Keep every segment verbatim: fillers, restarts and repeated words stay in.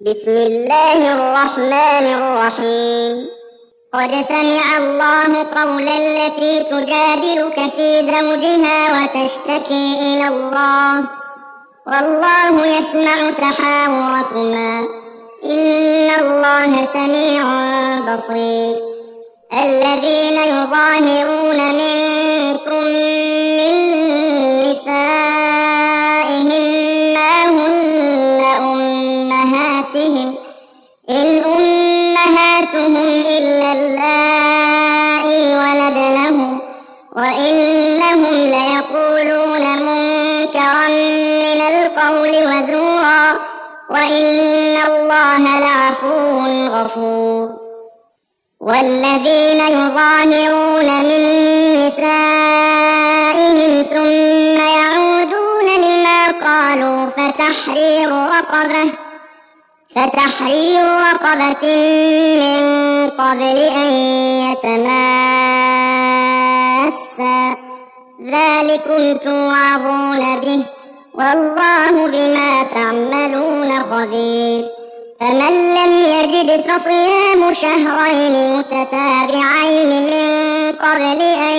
بسم الله الرحمن الرحيم. قد سمع الله قول التي تجادلك في زوجها وتشتكي إلى الله والله يسمع تحاوركما إن الله سميع بصير. الذين يظاهرون منكم من نسائهم ما هن أمهاتهم إن أمهاتهم إلا اللائي ولدنهم وإنهم ليقولون منكرا من القول وزورا وإن الله لعفو غفور. والذين يظاهرون من نسائهم ثم يعودون لما قالوا فتحرير رقبة فتحرير رقبة من قبل أن يتماسا ذلكم توعظون به والله بما تعملون خبير. فمن لم يجد فصيام شهرين متتابعين من قبل أن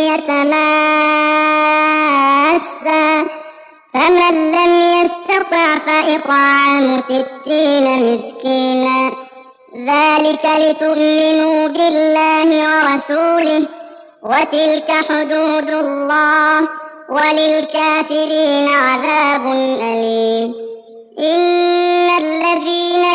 يتماسا فمن لم يستطع فإطعام ستين مسكينا ذلك لتؤمنوا بالله ورسوله وتلك حدود الله وللكافرين عذاب أليم. إن الذين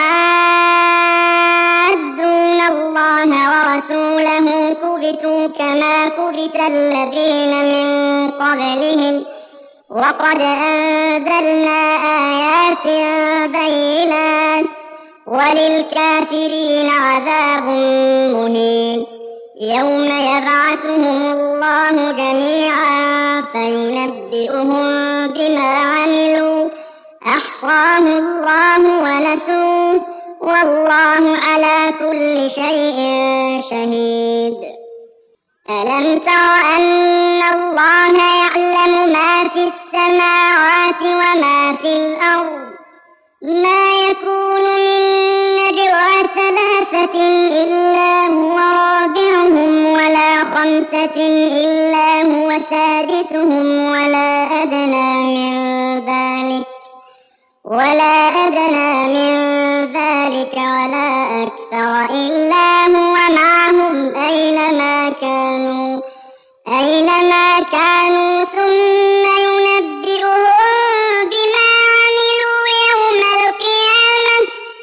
يحادون الله ورسوله كبتوا كما كبت الذين من قبلهم وقد أنزلنا آيات بينات وللكافرين عذاب مهين. يوم يبعثهم الله جميعا فينبئهم بما عملوا أحصاه الله ونسوه والله على كل شيء شهيد. ألم تر أن الله يعلم ما في السماوات وما في الأرض ما يكون من نجوى ثلاثة إلا هو رابعهم ولا خمسة إلا هو سادسهم ولا أدنى من ذلك ولا أدنى من ذلك ولا أكثر إلا هو معهم أينما كانوا أينما كانوا ثم ينبئهم بما عملوا يوم القيامة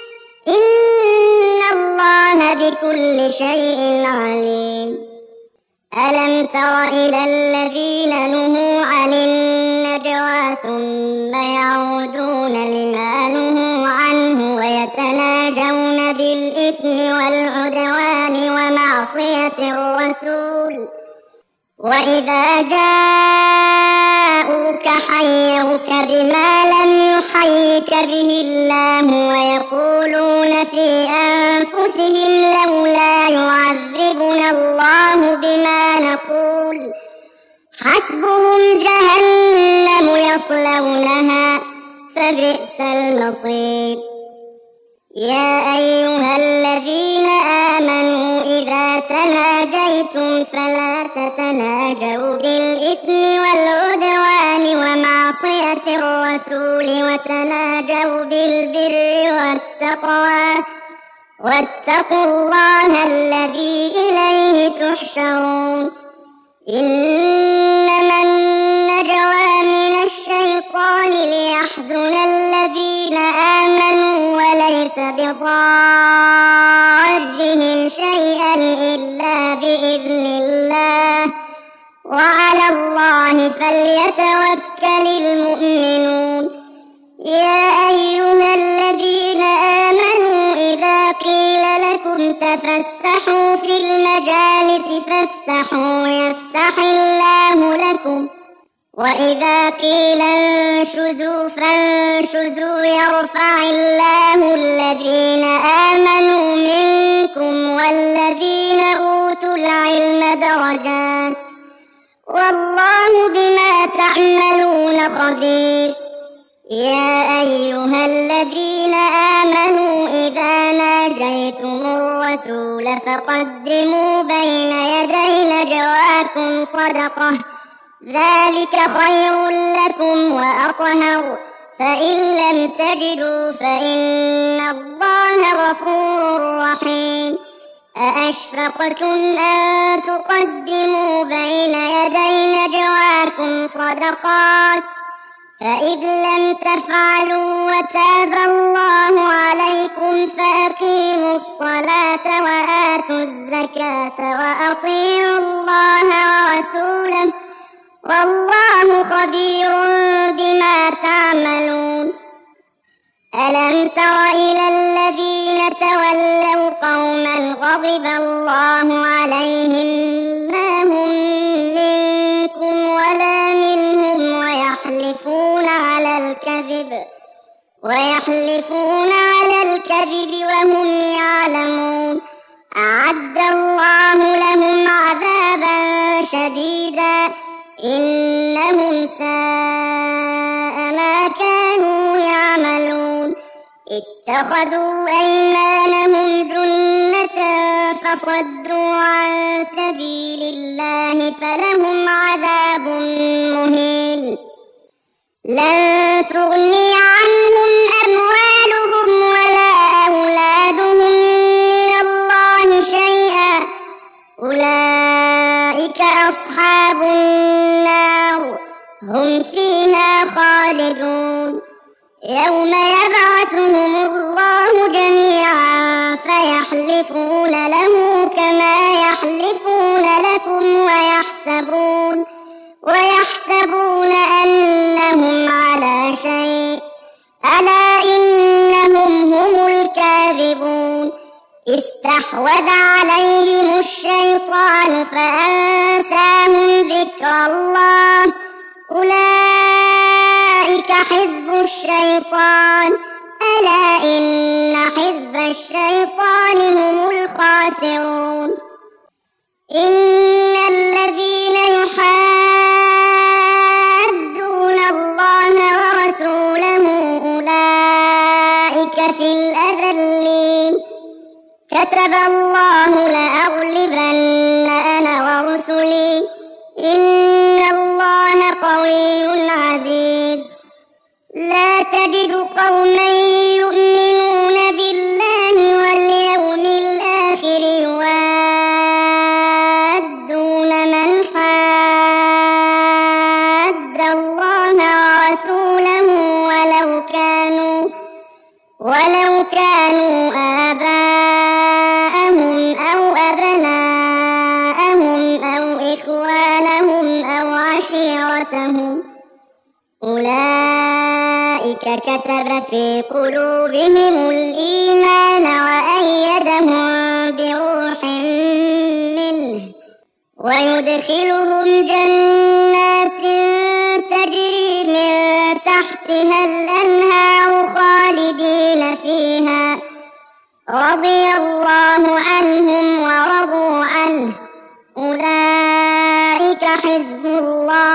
إن الله بكل شيء عليم. ألم تر إلى الذين نهوا عن النجوى ثم يعودون لما نهوا عنه ويتناجون بالإثم والعدوان ومعصية الرسول وإذا جاءوك حيوك بما لم يحيك به الله ويقولون في أنفسهم لولا يعذبنا الله بما نقول حسبهم جهنم يصلونها فبئس المصير. يا أيها الذين آمنوا إذا تناجيتم فلا تتناجوا بالإثم والعدوان ومعصية الرسول وتناجوا بالبر والتقوى واتقوا الله الذي إليه تحشرون. إنما النجوى من الشيطان ليحزن الذين آمنوا وليس بضارهم شيئا إلا بإذن الله وعلى الله فليتوكل المؤمنون. يا أيها الذين آمنوا إذا قيل لكم تفسحوا في المجالس فافسحوا يفسح الله لكم وإذا قيل انشزوا فانشزوا يرفع الله الذين آمنوا منكم والذين أوتوا العلم درجات والله بما تعملون خبير. يا أيها الذين آمنوا الرسول فقدموا بين يدي نجواكم صدقة ذلك خير لكم وأطهر فإن لم تجدوا فإن الله غفور رحيم أأشفقتم أن تقدموا بين يدي نجواكم صدقات فإذ لم تفعلوا وتاب الله عليكم فأقيموا الصلاة وآتوا الزكاة وأطيعوا الله ورسوله والله خبير بما تعملون ألم تر إلى الذين تولوا قوما غضب الله عليهم ما هم منكم ولا منهم ويحلفون على الكذب ويحلفون على الكذب وهم يعلمون أعد الله لهم عذابا شديدا إنهم ساء ما كانوا يعملون اتخذوا أيمانهم جنة فصدوا عن سبيل الله فلهم عذاب مهين لن تغني عنهم أموالهم ولا أولادهم من الله شيئا أولئك أصحاب النار هم فيها خالدون يوم يبعثهم الله جميعا فيحلفون له كما يحلفون لكم ويحسبون ويحسبون أنهم على شيء ألا إنهم هم الكاذبون استحوذ عليهم الشيطان فأنساهم ذكر الله أولئك حزب الشيطان ألا إن حزب الشيطان هم الخاسرون إن الذين يحادون الله ورسوله أولئك في الأذلين كتب الله لأغلبن أنا ورسلي إن الله قوي عزيز لا تجد قوما يؤمنون بالله واليوم الآخر يوادون من حاد الله ورسوله ولو كانوا ولو كانوا آباءهم أو أبناءهم أو إخوانهم أو عشيرتهم أولئك كتب في قلوبهم الإيمان وأيدهم بروح منه ويدخلهم جنات تجري من تحتها الأنهار خالدين فيها رضي الله عنهم ورضوا عنه أولئك حزب الله